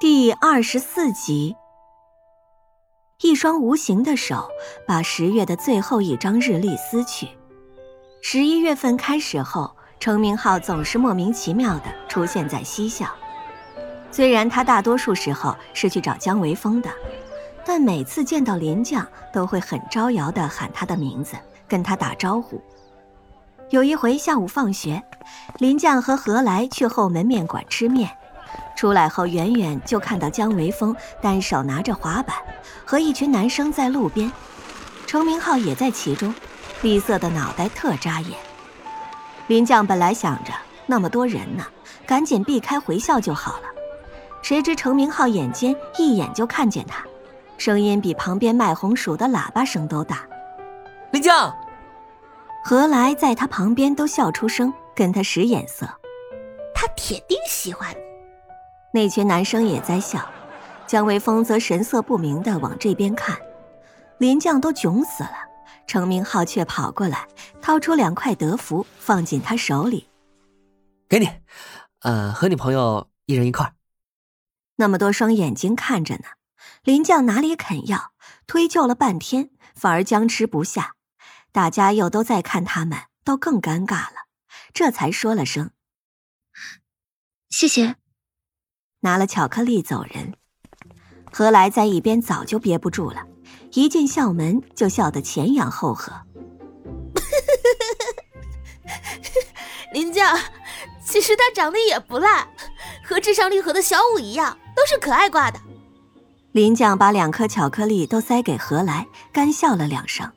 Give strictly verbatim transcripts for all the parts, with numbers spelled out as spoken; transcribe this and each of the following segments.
第二十四集，一双无形的手把十月的最后一张日历撕去。十一月份开始后，程明浩总是莫名其妙地出现在西校。虽然他大多数时候是去找姜维峰的，但每次见到林将都会很招摇地喊他的名字，跟他打招呼。有一回下午放学，林将和何来去后门面馆吃面，出来后远远就看到姜维峰单手拿着滑板，和一群男生在路边，程明浩也在其中，栗色的脑袋特扎眼。林将本来想着那么多人呢，赶紧避开回校就好了，谁知程明浩眼尖，一眼就看见他，声音比旁边卖红薯的喇叭声都大。 林将！ 何来在他旁边都笑出声，跟他使眼色。 他铁定喜欢你。 那群男生也在笑，姜维峰则神色不明地往这边看。林将都窘死了，程明浩却跑过来，掏出两块德芙放进他手里。 给你，呃，和你朋友一人一块。 那么多双眼睛看着呢，林将哪里肯要，推就了半天，反而僵持不下。大家又都在看他们，都更尴尬了，这才说了声谢谢， 拿了巧克力走人。何来在一边早就憋不住了，一进校门就笑得前仰后合。 林将，其实他长得也不赖，和至上励合的小五一样，都是可爱挂的。 林将把两颗巧克力都塞给何来，干笑了两声。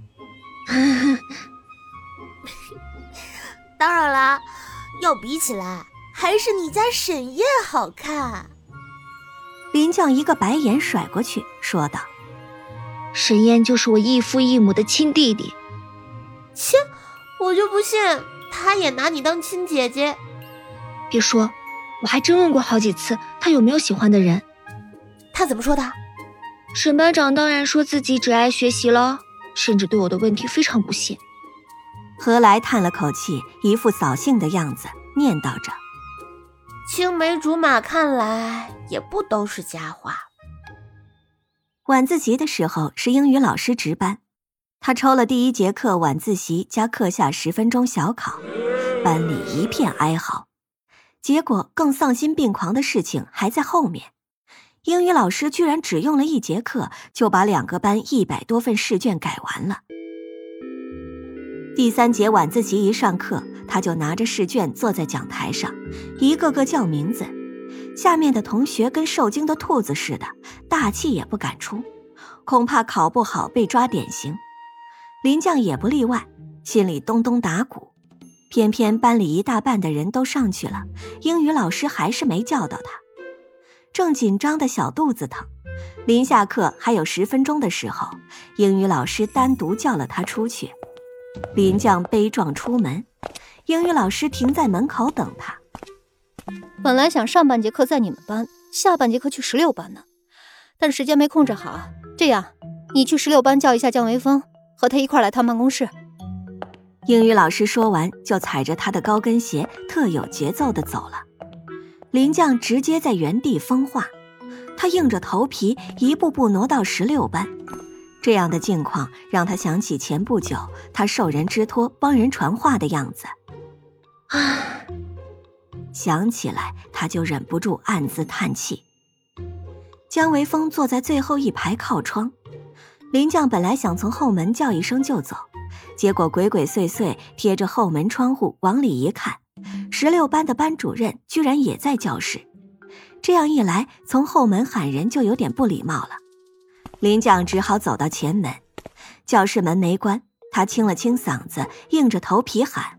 当然啦，要比起来，还是你家沈烨好看。 林将一个白眼甩过去，说道： 沈烨就是我异父异母的亲弟弟。 切，我就不信他也拿你当亲姐姐。 别说，我还真问过好几次他有没有喜欢的人。 他怎么说的？ 沈班长当然说自己只爱学习了，甚至对我的问题非常不屑。 何来叹了口气，一副扫兴的样子，念叨着： 青梅竹马看来也不都是佳话。 晚自习的时候是英语老师值班，他抽了第一节课晚自习加课下十分钟小考，班里一片哀嚎。结果更丧心病狂的事情还在后面，英语老师居然只用了一节课就把两个班一百多份试卷改完了。第三节晚自习一上课，他就拿着试卷坐在讲台上，一个个叫名字。下面的同学跟受惊的兔子似的，大气也不敢出，恐怕考不好被抓典型。林将也不例外，心里咚咚打鼓。偏偏班里一大半的人都上去了，英语老师还是没叫到他。正紧张的小肚子疼，临下课还有十分钟的时候，英语老师单独叫了他出去。林将悲壮出门，英语老师停在门口等他。 本来想上半节课在你们班，下半节课去十六班呢，但时间没控制好。这样，你去十六班叫一下姜维峰，和他一块来趟办公室。 英语老师说完，就踩着他的高跟鞋，特有节奏地走了。林将直接在原地疯话，他硬着头皮一步步挪到十六班。这样的境况让他想起前不久他受人之托帮人传话的样子。唉，想起来他就忍不住暗自叹气。姜维峰坐在最后一排靠窗，林将本来想从后门叫一声就走，结果鬼鬼祟祟贴着后门窗户往里一看，十六班的班主任居然也在教室。这样一来，从后门喊人就有点不礼貌了。林将只好走到前门，教室门没关，他清了清嗓子，硬着头皮喊：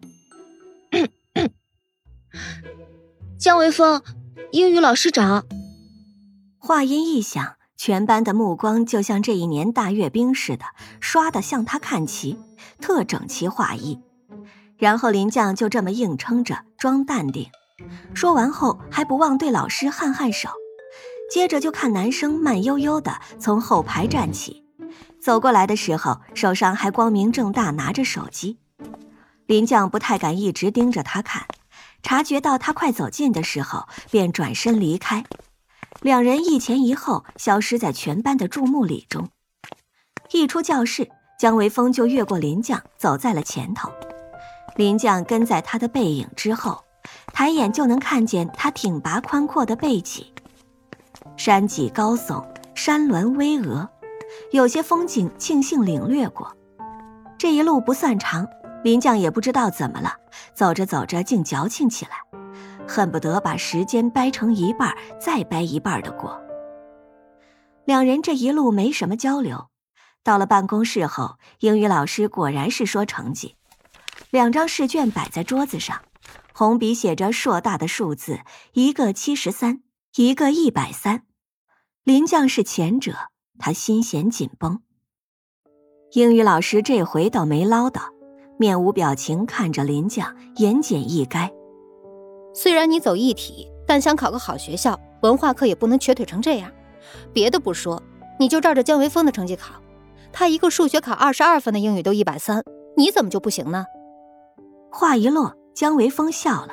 姜维峰，英语老师长。 话音一响，全班的目光就像这一年大阅兵似的，唰地向他看齐，特整齐划一。然后林将就这么硬撑着，装淡定，说完后还不忘对老师颔颔手。接着就看男生慢悠悠地从后排站起，走过来的时候手上还光明正大拿着手机。林将不太敢一直盯着他看，察觉到他快走近的时候便转身离开。 两人一前一后消失在全班的注目礼中。一出教室，姜维峰就越过林将，走在了前头。林将跟在他的背影之后，抬眼就能看见他挺拔宽阔的背脊。山脊高耸，山峦巍峨，有些风景庆幸领略过。这一路不算长，林将也不知道怎么了，走着走着竟矫情起来，恨不得把时间掰成一半再掰一半的过。两人这一路没什么交流，到了办公室后，英语老师果然是说成绩。两张试卷摆在桌子上，红笔写着硕大的数字，一个七十三，一个一百三。林将是前者，他心弦紧绷。英语老师这回倒没唠叨，面无表情看着林将，言简意赅。 虽然你走艺体，但想考个好学校，文化课也不能瘸腿成这样。别的不说，你就照着姜维峰的成绩考，他一个数学考二十二分的英语都一百三，你怎么就不行呢？ 话一落，姜维峰笑了。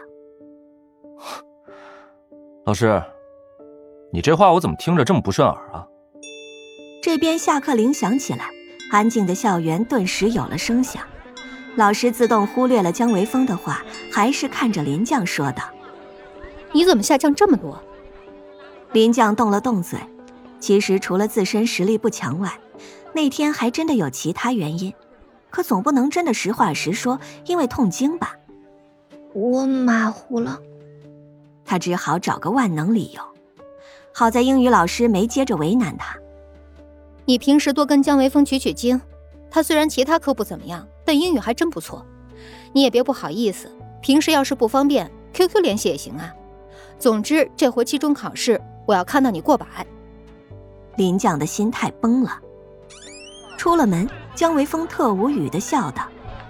老师，你这话我怎么听着这么不顺耳啊？ 这边下课铃响起来，安静的校园顿时有了声响。老师自动忽略了姜维峰的话，还是看着林将说道： 你怎么下降这么多？ 林将动了动嘴，其实除了自身实力不强外，那天还真的有其他原因，可总不能真的实话实说，因为痛经吧。 我马虎了。 他只好找个万能理由。好在英语老师没接着为难他。 你平时多跟姜维峰取取经，他虽然其他科不怎么样，但英语还真不错。你也别不好意思，平时要是不方便 Q Q 联系也行啊。总之这回期中考试我要看到你过百。 林将的心态崩了。出了门，姜维峰特无语地笑道：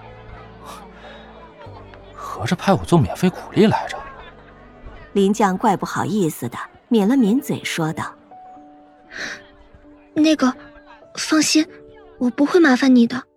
合着派我做免费苦力来着。 林将怪不好意思的抿了抿嘴说道： 那个，放心，我不会麻烦你的。